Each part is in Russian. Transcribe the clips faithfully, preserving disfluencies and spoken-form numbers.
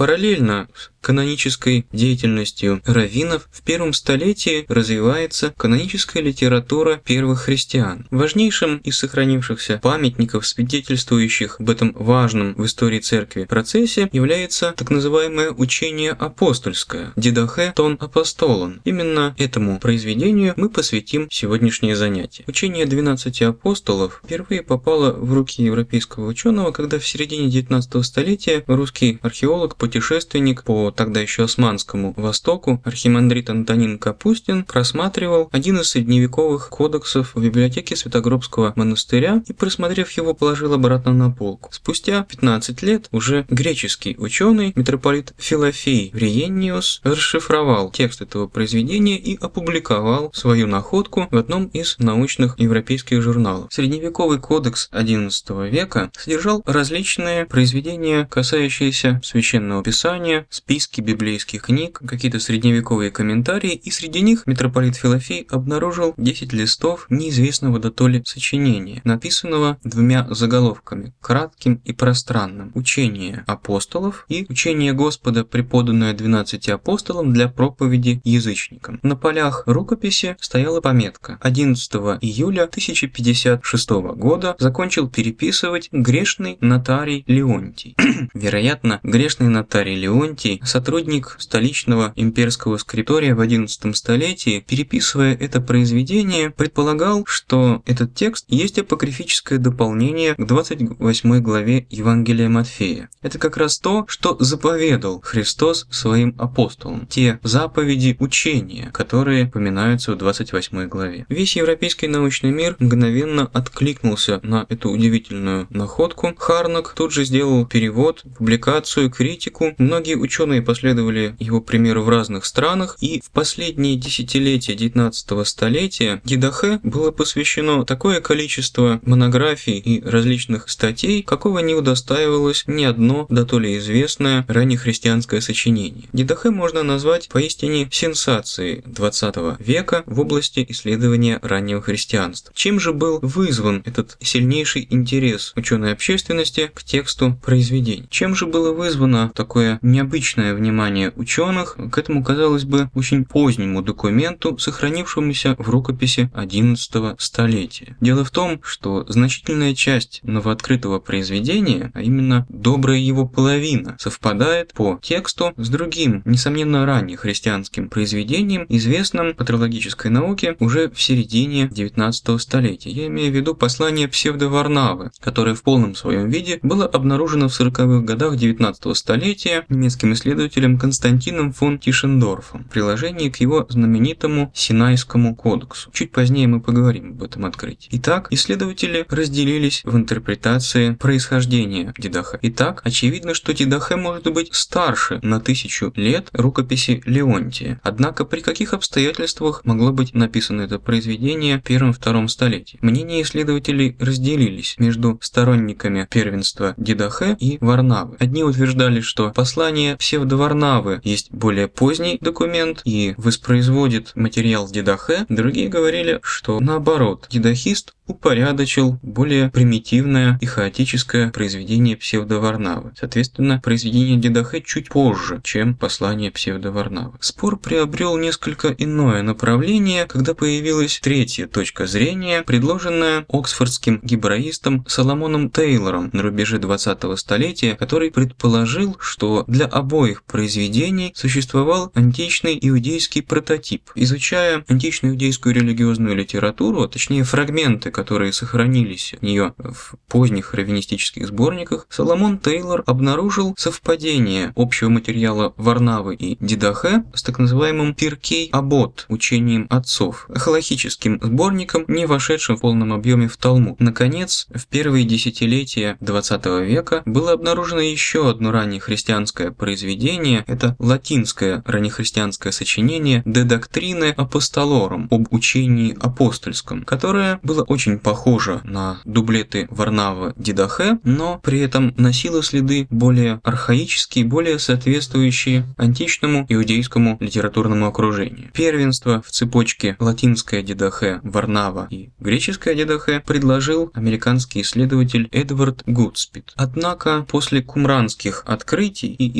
Параллельно с канонической деятельностью раввинов в первом столетии развивается каноническая литература первых христиан. Важнейшим из сохранившихся памятников, свидетельствующих об этом важном в истории церкви процессе, является так называемое учение апостольское «Дидахе тон апостолон». Именно этому произведению мы посвятим сегодняшнее занятие. Учение двенадцати апостолов впервые попало в руки европейского ученого, когда в середине девятнадцатого столетия русский археолог, путешественник по тогда еще Османскому Востоку, архимандрит Антонин Капустин просматривал один из средневековых кодексов в библиотеке Святогробского монастыря и, просмотрев его, положил обратно на полку. Спустя пятнадцать лет уже греческий ученый, митрополит Филофей Вриенниус, расшифровал текст этого произведения и опубликовал свою находку в одном из научных европейских журналов. Средневековый кодекс одиннадцатого века содержал различные произведения, касающиеся священного писания, списки библейских книг, какие-то средневековые комментарии, и среди них митрополит Филофей обнаружил десять листов неизвестного дотоле сочинения, написанного двумя заголовками, кратким и пространным: «Учение апостолов» и «Учение Господа, преподанное двенадцати апостолам для проповеди язычникам». На полях рукописи стояла пометка: одиннадцатого июля тысяча пятьдесят шестого года закончил переписывать грешный нотарий Леонтий. Вероятно, грешный нотарий Леонтий, сотрудник столичного имперского скриптория в одиннадцатом столетии, переписывая это произведение, предполагал, что этот текст есть апокрифическое дополнение к двадцать восьмой главе Евангелия Матфея. Это как раз то, что заповедал Христос своим апостолам, те заповеди учения, которые упоминаются в двадцать восьмой главе. Весь европейский научный мир мгновенно откликнулся на эту удивительную находку. Харнак тут же сделал перевод, публикацию, критику. Многие ученые последовали его примеру в разных странах, и в последние десятилетия девятнадцатого столетия Дидахе было посвящено такое количество монографий и различных статей, какого не удостаивалось ни одно дотоле известное раннехристианское сочинение. Дидахе можно назвать поистине сенсацией двадцатого века в области исследования раннего христианства. Чем же был вызван этот сильнейший интерес ученой общественности к тексту произведений? Чем же было вызвано такое необычное внимание ученых к этому, казалось бы, очень позднему документу, сохранившемуся в рукописи одиннадцатого столетия? Дело в том, что значительная часть новооткрытого произведения, а именно добрая его половина, совпадает по тексту с другим, несомненно раннехристианским произведением, известным патрологической науке уже в середине девятнадцатого столетия. Я имею в виду послание Псевдоварнавы, которое в полном своем виде было обнаружено в сороковых годах девятнадцатого столетия немецким исследователем Константином фон Тишендорфом в приложении к его знаменитому Синайскому кодексу. Чуть позднее мы поговорим об этом открытии. Итак, исследователи разделились в интерпретации происхождения Дидахе. Итак, очевидно, что Дидахе может быть старше на тысячу лет рукописи Леонтия. Однако при каких обстоятельствах могло быть написано это произведение в первом-втором столетии? Мнения исследователей разделились между сторонниками первенства Дидахе и Варнавы. Одни утверждали, что послание Псевдоварнавы есть более поздний документ и воспроизводит материал Дидахе, другие говорили, что наоборот, дидахист упорядочил более примитивное и хаотическое произведение Псевдоварнавы. Соответственно, произведение Дидахе чуть позже, чем послание Псевдоварнавы. Спор приобрел несколько иное направление, когда появилась третья точка зрения, предложенная оксфордским гебраистом Соломоном Тейлором на рубеже двадцатого столетия, который предположил, что для обоих произведений существовал античный иудейский прототип. Изучая античную иудейскую религиозную литературу, а точнее фрагменты, которые сохранились от нее в поздних раввинистических сборниках, Соломон Тейлор обнаружил совпадение общего материала Варнавы и Дидахе с так называемым Пиркей Абот, учением отцов, халахическим сборником, не вошедшим в полном объеме в Талмуд. Наконец, в первые десятилетия двадцатого века было обнаружено еще одно раннехристианское произведение, это латинское раннехристианское сочинение De Doctrine Apostolorum, об учении апостольском, которое было очень похоже на дублеты Варнавы Дидахе, но при этом носило следы более архаические, более соответствующие античному иудейскому литературному окружению. Первенство в цепочке латинское Дидахе, Варнава и греческое Дидахе предложил американский исследователь Эдвард Гудспит. Однако после кумранских открытий и изучения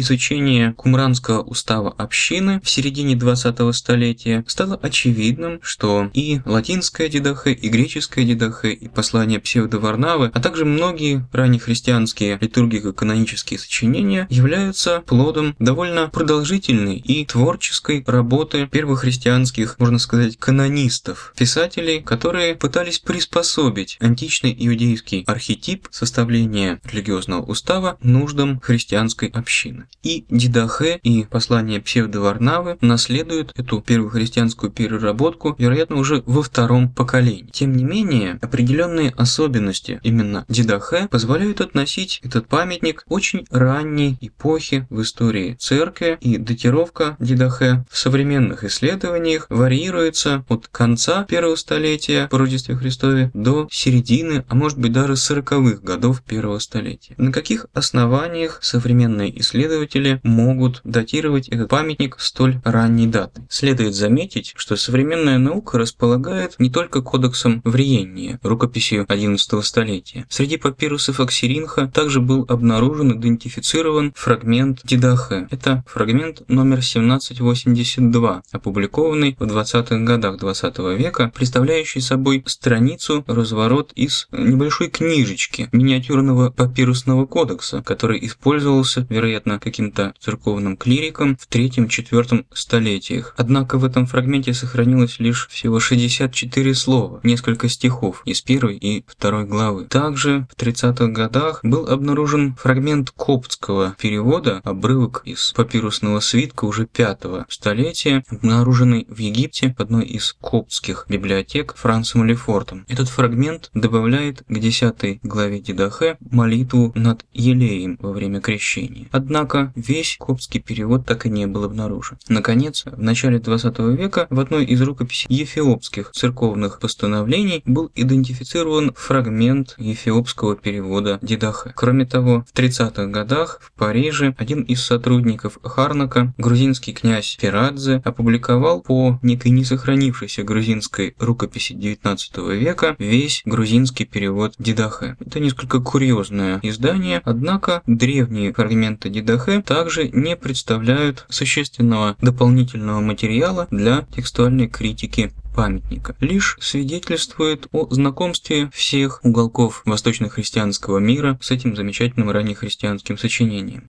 чтения Кумранского устава общины в середине двадцатого столетия стало очевидным, что и латинская Дидахе, и греческая Дидахе, и послания псевдоварнавы, а также многие раннехристианские литургико-канонические сочинения являются плодом довольно продолжительной и творческой работы первохристианских, можно сказать, канонистов, писателей, которые пытались приспособить античный иудейский архетип составления религиозного устава нуждам христианской общины. И Дидахе, и послания псевдоварнавы наследуют эту первохристианскую переработку, вероятно, уже во втором поколении. Тем не менее, определенные особенности именно Дидахе позволяют относить этот памятник к очень ранней эпохе в истории церкви, и датировка Дидахе в современных исследованиях варьируется от конца первого столетия по Рождестве Христове до середины, а может быть даже сороковых годов первого столетия. На каких основаниях современные исследователи могут датировать этот памятник столь ранней даты? Следует заметить, что современная наука располагает не только кодексом Вриения, рукописью одиннадцатого столетия. Среди папирусов Аксиринха также был обнаружен и идентифицирован фрагмент Дидахе. Это фрагмент номер семнадцать восемьдесят два, опубликованный в двадцатых годах двадцатого века, представляющий собой страницу разворот из небольшой книжечки миниатюрного папирусного кодекса, который использовался, вероятно, каким-то церковным клириком в третьем-четвертом столетиях. Однако в этом фрагменте сохранилось лишь всего шестьдесят четыре слова, несколько стихов из первой и второй главы. Также в тридцатых годах был обнаружен фрагмент коптского перевода, обрывок из папирусного свитка уже пятого столетия, обнаруженный в Египте в одной из коптских библиотек Францем Лефортом. Этот фрагмент добавляет к десятой главе Дидахе молитву над Елеем во время крещения. Однако весь коптский перевод так и не был обнаружен. Наконец, в начале двадцатого века в одной из рукописей ефиопских церковных постановлений был идентифицирован фрагмент ефиопского перевода Дидахе. Кроме того, в тридцатых годах в Париже один из сотрудников Харнака, грузинский князь Ферадзе, опубликовал по некой несохранившейся грузинской рукописи девятнадцатого века весь грузинский перевод Дидахе. Это несколько курьезное издание, однако древние фрагменты Дидахе также не представляют существенного дополнительного материала для текстуальной критики памятника, лишь свидетельствует о знакомстве всех уголков восточно-христианского мира с этим замечательным раннехристианским сочинением.